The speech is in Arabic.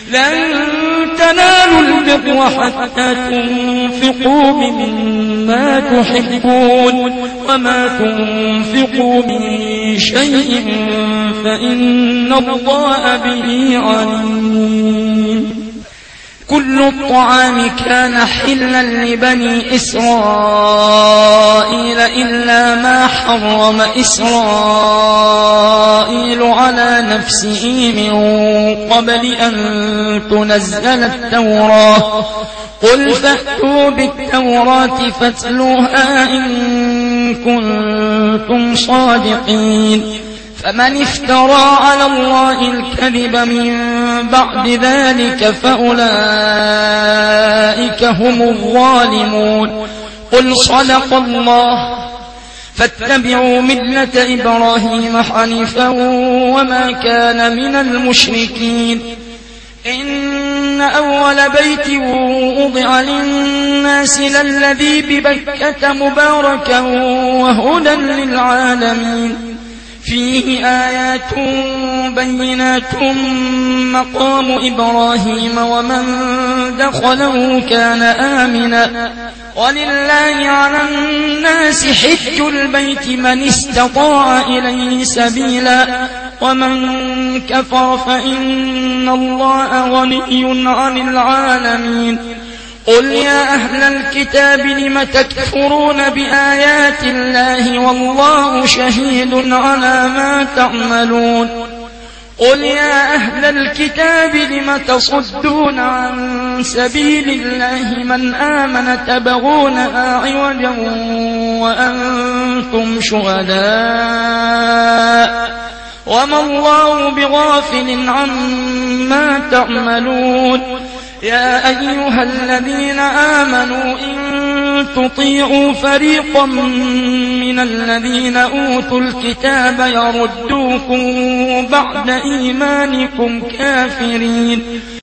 لن تنالوا البر حتى تنفقوا مما تحبون وما تنفقوا من شيء فإن الله به عليم. كل الطعام كان حلا لبني إسرائيل إلا ما حرم إسرائيل على نفسه من قبل أن تنزل التوراة. قل فأتوا بالتوراة فاتلوها إن كنتم صادقين. فمن افترى على الله الكذب من بعد ذلك فأولئك هم الظالمون. قل صدق الله فاتبعوا ملة إبراهيم حنيفا وما كان من المشركين. إن أول بيت وضع للناس للذي ببكة مباركا وهدى للعالمين. فيه آيات بينات مقام إبراهيم ومن دخله كان آمنا ولله على الناس حج البيت من استطاع إليه سبيلا ومن كفر فإن الله غني عن العالمين. قل يا أهل الكتاب لم تكفرون بآيات الله والله شهيد على ما تعملون. قل يا أهل الكتاب لم تصدون عن سبيل الله من آمن تبغونها عوجا وأنتم شهداء وما الله بغافل عما تعملون. يا أيها الذين آمنوا إن تطيعوا فريقا من الذين أوتوا الكتاب يردوكم بعد إيمانكم كافرين.